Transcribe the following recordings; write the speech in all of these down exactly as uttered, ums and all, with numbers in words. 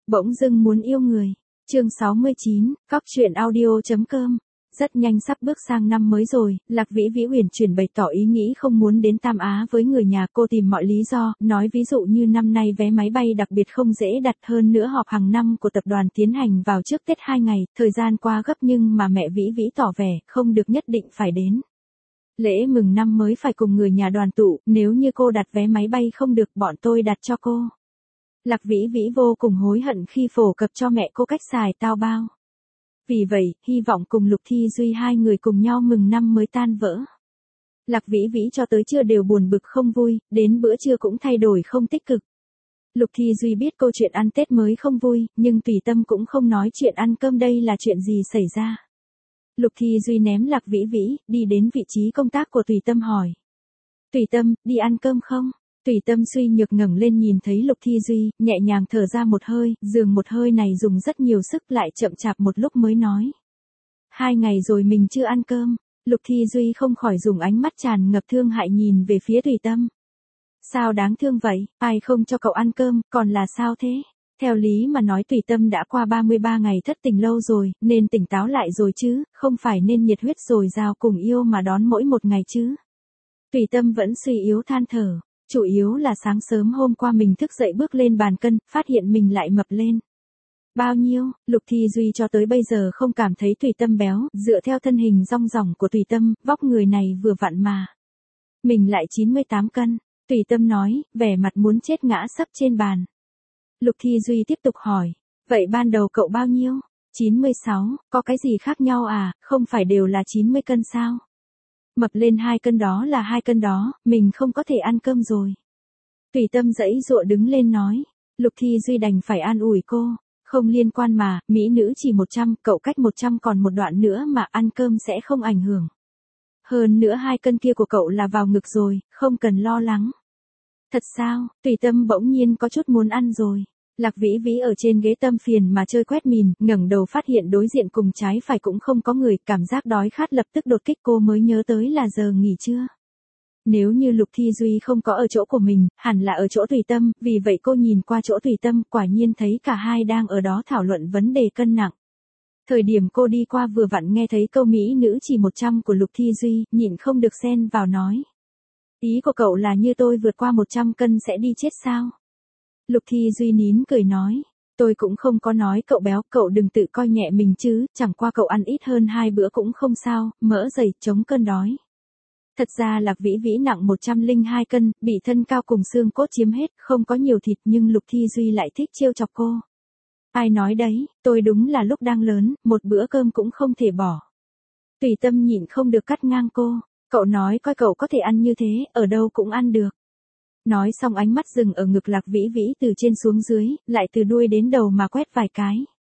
Bỗng dưng muốn yêu người. Chương sáu mươi chín, cóc truyện audio chấm com. Rất nhanh sắp bước sang năm mới rồi, Lạc Vĩ Vĩ uyển chuyển bày tỏ ý nghĩ không muốn đến Tam Á với người nhà. Cô tìm mọi lý do, nói ví dụ như năm nay vé máy bay đặc biệt không dễ đặt, hơn nữa họp hàng năm của tập đoàn tiến hành vào trước Tết hai ngày, thời gian qua gấp, nhưng mà mẹ Vĩ Vĩ tỏ vẻ không được, nhất định phải đến. Lễ mừng năm mới phải cùng người nhà đoàn tụ, nếu như cô đặt vé máy bay không được, bọn tôi đặt cho cô. Lạc Vĩ Vĩ vô cùng hối hận khi phổ cập cho mẹ cô cách xài tao bao. Vì vậy, hy vọng cùng Lục Thi Duy hai người cùng nhau mừng năm mới tan vỡ. Lạc Vĩ Vĩ cho tới trưa đều buồn bực không vui, đến bữa trưa cũng thay đổi không tích cực. Lục Thi Duy biết câu chuyện ăn Tết mới không vui, nhưng tùy tâm cũng không nói chuyện ăn cơm đây là chuyện gì xảy ra. Lục Thi Duy ném Lạc Vĩ Vĩ, đi đến vị trí công tác của tùy tâm hỏi. Tùy tâm, đi ăn cơm không? Tùy tâm suy nhược ngẩng lên nhìn thấy Lục Thi Duy, nhẹ nhàng thở ra một hơi, dường một hơi này dùng rất nhiều sức, lại chậm chạp một lúc mới nói. Hai ngày rồi mình chưa ăn cơm. Lục Thi Duy không khỏi dùng ánh mắt tràn ngập thương hại nhìn về phía tùy tâm. Sao đáng thương vậy, ai không cho cậu ăn cơm, còn là sao thế? Theo lý mà nói tùy tâm đã qua ba mươi ba ngày thất tình lâu rồi, nên tỉnh táo lại rồi chứ, không phải nên nhiệt huyết dồi dào cùng yêu mà đón mỗi một ngày chứ. Tùy tâm vẫn suy yếu than thở. Chủ yếu là sáng sớm hôm qua mình thức dậy bước lên bàn cân, phát hiện mình lại mập lên. Bao nhiêu? Lục Thi Duy cho tới bây giờ không cảm thấy tùy tâm béo, dựa theo thân hình rong ròng của tùy tâm, vóc người này vừa vặn mà. Mình lại chín mươi tám cân, tùy tâm nói, vẻ mặt muốn chết ngã sấp trên bàn. Lục Thi Duy tiếp tục hỏi, vậy ban đầu cậu bao nhiêu? chín mươi sáu, có cái gì khác nhau à, không phải đều là chín mươi cân sao? Mập lên hai cân đó là hai cân đó, mình không có thể ăn cơm rồi. Tùy tâm dãy dụa đứng lên nói. Lục Thi Duy đành phải an ủi cô. Không liên quan mà, mỹ nữ chỉ một trăm, cậu cách một trăm còn một đoạn nữa mà ăn cơm sẽ không ảnh hưởng. Hơn nữa hai cân kia của cậu là vào ngực rồi, không cần lo lắng. Thật sao? Tùy tâm bỗng nhiên có chút muốn ăn rồi. Lạc Vĩ Vĩ ở trên ghế tâm phiền mà chơi quét mìn, ngẩng đầu phát hiện đối diện cùng trái phải cũng không có người, cảm giác đói khát lập tức đột kích, cô mới nhớ tới là giờ nghỉ trưa. Nếu như Lục Thi Duy không có ở chỗ của mình, hẳn là ở chỗ tùy tâm, vì vậy cô nhìn qua chỗ tùy tâm, quả nhiên thấy cả hai đang ở đó thảo luận vấn đề cân nặng. Thời điểm cô đi qua vừa vặn nghe thấy câu mỹ nữ chỉ một trăm của Lục Thi Duy, nhịn không được xen vào nói. Ý của cậu là như tôi vượt qua một trăm cân sẽ đi chết sao? Lục Thi Duy nín cười nói, tôi cũng không có nói cậu béo, cậu đừng tự coi nhẹ mình chứ, chẳng qua cậu ăn ít hơn hai bữa cũng không sao, mỡ dày, chống cơn đói. Thật ra Lạc Vĩ Vĩ nặng một trăm lẻ hai cân, bị thân cao cùng xương cốt chiếm hết, không có nhiều thịt, nhưng Lục Thi Duy lại thích trêu chọc cô. Ai nói đấy, tôi đúng là lúc đang lớn, một bữa cơm cũng không thể bỏ. Tùy tâm nhịn không được cắt ngang cô, cậu nói coi cậu có thể ăn như thế, ở đâu cũng ăn được. Nói xong ánh mắt dừng ở ngực Lạc Vĩ Vĩ từ trên xuống dưới, lại từ đuôi đến đầu mà quét vài cái.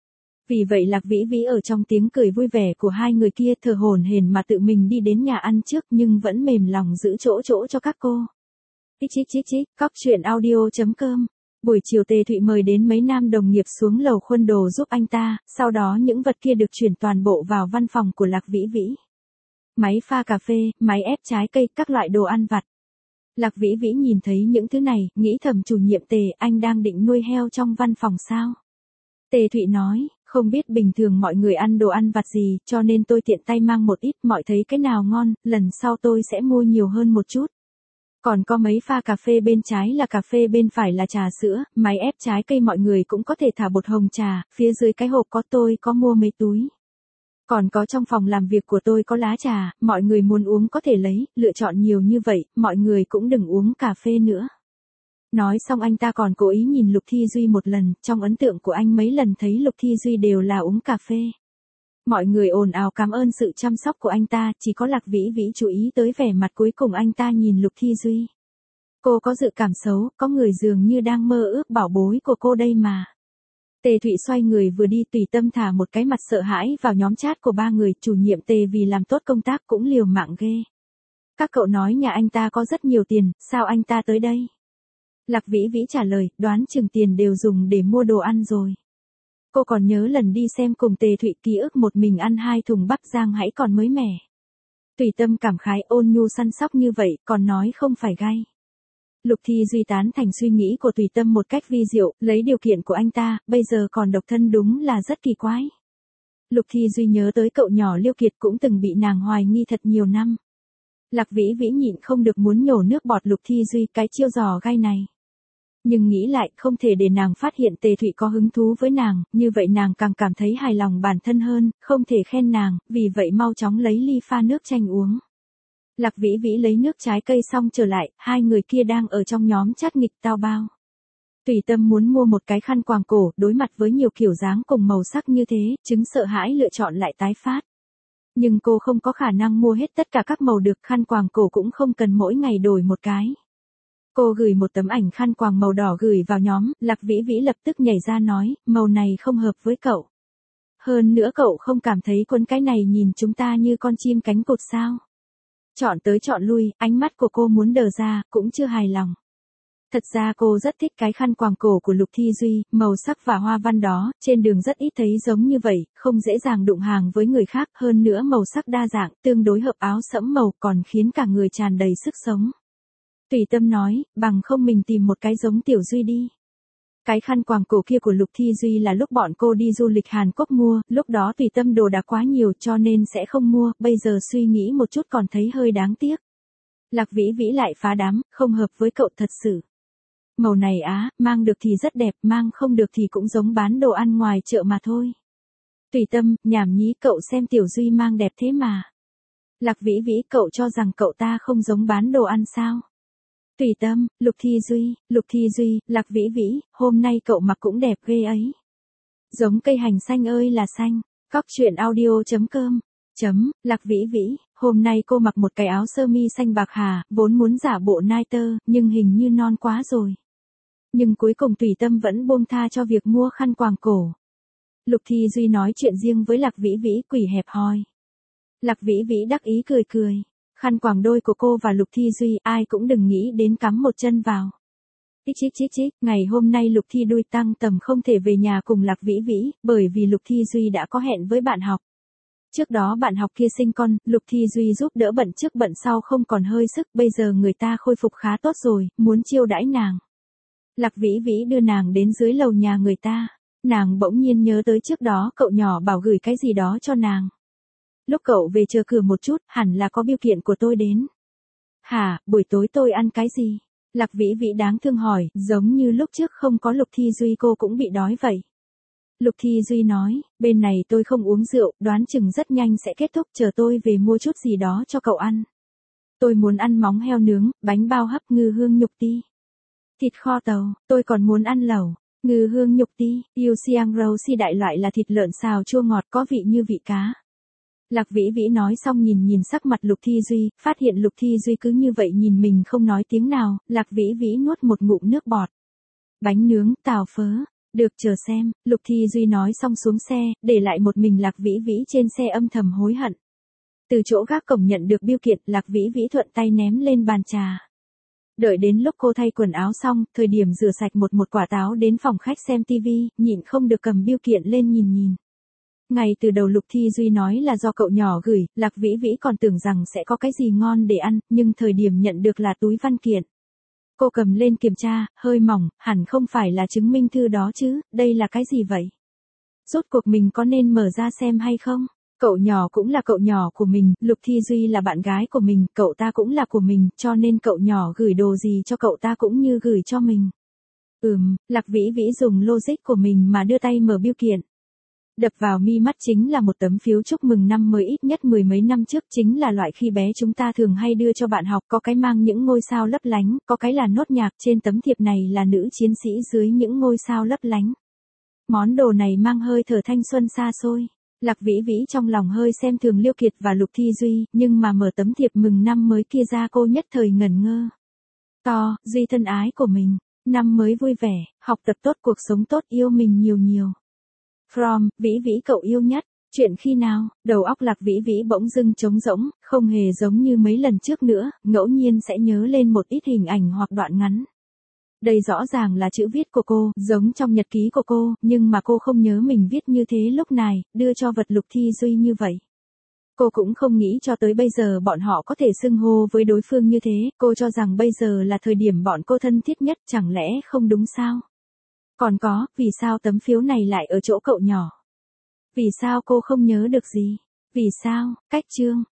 Vì vậy Lạc Vĩ Vĩ ở trong tiếng cười vui vẻ của hai người kia thở hổn hển mà tự mình đi đến nhà ăn trước, nhưng vẫn mềm lòng giữ chỗ chỗ cho các cô. Chích chích chích chích, cóc truyện audio chấm com. Buổi chiều Tề Thụy mời đến mấy nam đồng nghiệp xuống lầu khuân đồ giúp anh ta, sau đó những vật kia được chuyển toàn bộ vào văn phòng của Lạc Vĩ Vĩ. Máy pha cà phê, máy ép trái cây, các loại đồ ăn vặt. Lạc Vĩ Vĩ nhìn thấy những thứ này, nghĩ thầm chủ nhiệm Tề, anh đang định nuôi heo trong văn phòng sao? Tề Thụy nói, không biết bình thường mọi người ăn đồ ăn vặt gì, cho nên tôi tiện tay mang một ít, mọi thấy cái nào ngon, lần sau tôi sẽ mua nhiều hơn một chút. Còn có mấy pha cà phê bên trái là cà phê bên phải là trà sữa, máy ép trái cây mọi người cũng có thể thả bột hồng trà, phía dưới cái hộp có tôi có mua mấy túi. Còn có trong phòng làm việc của tôi có lá trà, mọi người muốn uống có thể lấy, lựa chọn nhiều như vậy, mọi người cũng đừng uống cà phê nữa. Nói xong anh ta còn cố ý nhìn Lục Thi Duy một lần, trong ấn tượng của anh mấy lần thấy Lục Thi Duy đều là uống cà phê. Mọi người ồn ào cảm ơn sự chăm sóc của anh ta, chỉ có Lạc Vĩ Vĩ chú ý tới vẻ mặt cuối cùng anh ta nhìn Lục Thi Duy. Cô có dự cảm xấu, có người dường như đang mơ ước bảo bối của cô đây mà. Tề Thụy xoay người vừa đi, tùy tâm thả một cái mặt sợ hãi vào nhóm chat của ba người, chủ nhiệm Tề vì làm tốt công tác cũng liều mạng ghê. Các cậu nói nhà anh ta có rất nhiều tiền, sao anh ta tới đây? Lạc Vĩ Vĩ trả lời, đoán chừng tiền đều dùng để mua đồ ăn rồi. Cô còn nhớ lần đi xem cùng Tề Thụy, ký ức một mình ăn hai thùng bắp rang hãy còn mới mẻ. Tùy tâm cảm khái, ôn nhu săn sóc như vậy, còn nói không phải gay. Lục Thi Duy tán thành suy nghĩ của Tùy Tâm một cách vi diệu, lấy điều kiện của anh ta, bây giờ còn độc thân đúng là rất kỳ quái. Lục Thi Duy nhớ tới cậu nhỏ Liêu Kiệt cũng từng bị nàng hoài nghi thật nhiều năm. Lạc Vĩ Vĩ nhịn không được muốn nhổ nước bọt Lục Thi Duy cái chiêu giò gai này. Nhưng nghĩ lại không thể để nàng phát hiện Tề Thụy có hứng thú với nàng, như vậy nàng càng cảm thấy hài lòng bản thân hơn, không thể khen nàng, vì vậy mau chóng lấy ly pha nước chanh uống. Lạc Vĩ Vĩ lấy nước trái cây xong trở lại, hai người kia đang ở trong nhóm chat nghịch tao bao. Tùy Tâm muốn mua một cái khăn quàng cổ, đối mặt với nhiều kiểu dáng cùng màu sắc như thế, chứng sợ hãi lựa chọn lại tái phát. Nhưng cô không có khả năng mua hết tất cả các màu được, khăn quàng cổ cũng không cần mỗi ngày đổi một cái. Cô gửi một tấm ảnh khăn quàng màu đỏ gửi vào nhóm, Lạc Vĩ Vĩ lập tức nhảy ra nói, màu này không hợp với cậu. Hơn nữa cậu không cảm thấy quấn cái này nhìn chúng ta như con chim cánh cụt sao? Chọn tới chọn lui, ánh mắt của cô muốn đờ ra, cũng chưa hài lòng. Thật ra cô rất thích cái khăn quàng cổ của Lục Thi Duy, màu sắc và hoa văn đó, trên đường rất ít thấy giống như vậy, không dễ dàng đụng hàng với người khác, hơn nữa màu sắc đa dạng, tương đối hợp áo sẫm màu còn khiến cả người tràn đầy sức sống. Tùy Tâm nói, bằng không mình tìm một cái giống Tiểu Duy đi. Cái khăn quàng cổ kia của Lục Thi Duy là lúc bọn cô đi du lịch Hàn Quốc mua, lúc đó Tùy Tâm đồ đã quá nhiều cho nên sẽ không mua, bây giờ suy nghĩ một chút còn thấy hơi đáng tiếc. Lạc Vĩ Vĩ lại phá đám, không hợp với cậu thật sự. Màu này á, mang được thì rất đẹp, mang không được thì cũng giống bán đồ ăn ngoài chợ mà thôi. Tùy Tâm, nhảm nhí, cậu xem Tiểu Duy mang đẹp thế mà. Lạc Vĩ Vĩ, cậu cho rằng cậu ta không giống bán đồ ăn sao? Tùy Tâm, Lục Thi Duy, Lục Thi Duy, Lạc Vĩ Vĩ, hôm nay cậu mặc cũng đẹp ghê ấy. Giống cây hành xanh ơi là xanh. Cóc truyện audio chấm com. Chấm, Lạc Vĩ Vĩ, hôm nay cô mặc một cái áo sơ mi xanh bạc hà, vốn muốn giả bộ nai tơ, nhưng hình như non quá rồi. Nhưng cuối cùng Tùy Tâm vẫn buông tha cho việc mua khăn quàng cổ. Lục Thi Duy nói chuyện riêng với Lạc Vĩ Vĩ, quỷ hẹp hòi. Lạc Vĩ Vĩ đắc ý cười cười. Khăn quàng đôi của cô và Lục Thi Duy, ai cũng đừng nghĩ đến cắm một chân vào. Chích chích chích chích, ngày hôm nay Lục Thi đuôi tăng tầm không thể về nhà cùng Lạc Vĩ Vĩ, bởi vì Lục Thi Duy đã có hẹn với bạn học. Trước đó bạn học kia sinh con, Lục Thi Duy giúp đỡ bận trước bận sau không còn hơi sức, bây giờ người ta khôi phục khá tốt rồi, muốn chiêu đãi nàng. Lạc Vĩ Vĩ đưa nàng đến dưới lầu nhà người ta, nàng bỗng nhiên nhớ tới trước đó cậu nhỏ bảo gửi cái gì đó cho nàng. Lúc cậu về chờ cửa một chút, hẳn là có bưu kiện của tôi đến. Hả, buổi tối tôi ăn cái gì? Lạc Vĩ Vĩ đáng thương hỏi, giống như lúc trước không có Lục Thi Duy cô cũng bị đói vậy. Lục Thi Duy nói, bên này tôi không uống rượu, đoán chừng rất nhanh sẽ kết thúc, chờ tôi về mua chút gì đó cho cậu ăn. Tôi muốn ăn móng heo nướng, bánh bao hấp, ngư hương nhục ti. Thịt kho tàu, tôi còn muốn ăn lẩu, ngư hương nhục ti, yêu siang rau si đại loại là thịt lợn xào chua ngọt có vị như vị cá. Lạc Vĩ Vĩ nói xong nhìn nhìn sắc mặt Lục Thi Duy, phát hiện Lục Thi Duy cứ như vậy nhìn mình không nói tiếng nào, Lạc Vĩ Vĩ nuốt một ngụm nước bọt. Bánh nướng, tàu phớ, được chờ xem, Lục Thi Duy nói xong xuống xe, để lại một mình Lạc Vĩ Vĩ trên xe âm thầm hối hận. Từ chỗ gác cổng nhận được bưu kiện, Lạc Vĩ Vĩ thuận tay ném lên bàn trà. Đợi đến lúc cô thay quần áo xong, thời điểm rửa sạch một một quả táo đến phòng khách xem tivi, nhịn không được cầm bưu kiện lên nhìn nhìn. Ngay từ đầu Lục Thi Duy nói là do cậu nhỏ gửi, Lạc Vĩ Vĩ còn tưởng rằng sẽ có cái gì ngon để ăn, nhưng thời điểm nhận được là túi văn kiện. Cô cầm lên kiểm tra, hơi mỏng, hẳn không phải là chứng minh thư đó chứ, đây là cái gì vậy? Rốt cuộc mình có nên mở ra xem hay không? Cậu nhỏ cũng là cậu nhỏ của mình, Lục Thi Duy là bạn gái của mình, cậu ta cũng là của mình, cho nên cậu nhỏ gửi đồ gì cho cậu ta cũng như gửi cho mình. Ừm, Lạc Vĩ Vĩ dùng logic của mình mà đưa tay mở bưu kiện. Đập vào mi mắt chính là một tấm phiếu chúc mừng năm mới ít nhất mười mấy năm trước, chính là loại khi bé chúng ta thường hay đưa cho bạn học, có cái mang những ngôi sao lấp lánh, có cái là nốt nhạc, trên tấm thiệp này là nữ chiến sĩ dưới những ngôi sao lấp lánh. Món đồ này mang hơi thở thanh xuân xa xôi. Lạc Vĩ Vĩ trong lòng hơi xem thường Liêu Kiệt và Lục Thi Duy, nhưng mà mở tấm thiệp mừng năm mới kia ra cô nhất thời ngẩn ngơ. To, Duy thân ái của mình, năm mới vui vẻ, học tập tốt, cuộc sống tốt, yêu mình nhiều nhiều. From, Vĩ Vĩ cậu yêu nhất, chuyện khi nào, đầu óc Lạc Vĩ Vĩ bỗng dưng trống rỗng, không hề giống như mấy lần trước nữa, ngẫu nhiên sẽ nhớ lên một ít hình ảnh hoặc đoạn ngắn. Đây rõ ràng là chữ viết của cô, giống trong nhật ký của cô, nhưng mà cô không nhớ mình viết như thế lúc này, đưa cho vật Lục Thi Duy như vậy. Cô cũng không nghĩ cho tới bây giờ bọn họ có thể xưng hô với đối phương như thế, cô cho rằng bây giờ là thời điểm bọn cô thân thiết nhất, chẳng lẽ không đúng sao? Còn có, vì sao tấm phiếu này lại ở chỗ cậu nhỏ? Vì sao cô không nhớ được gì? Vì sao, cách chương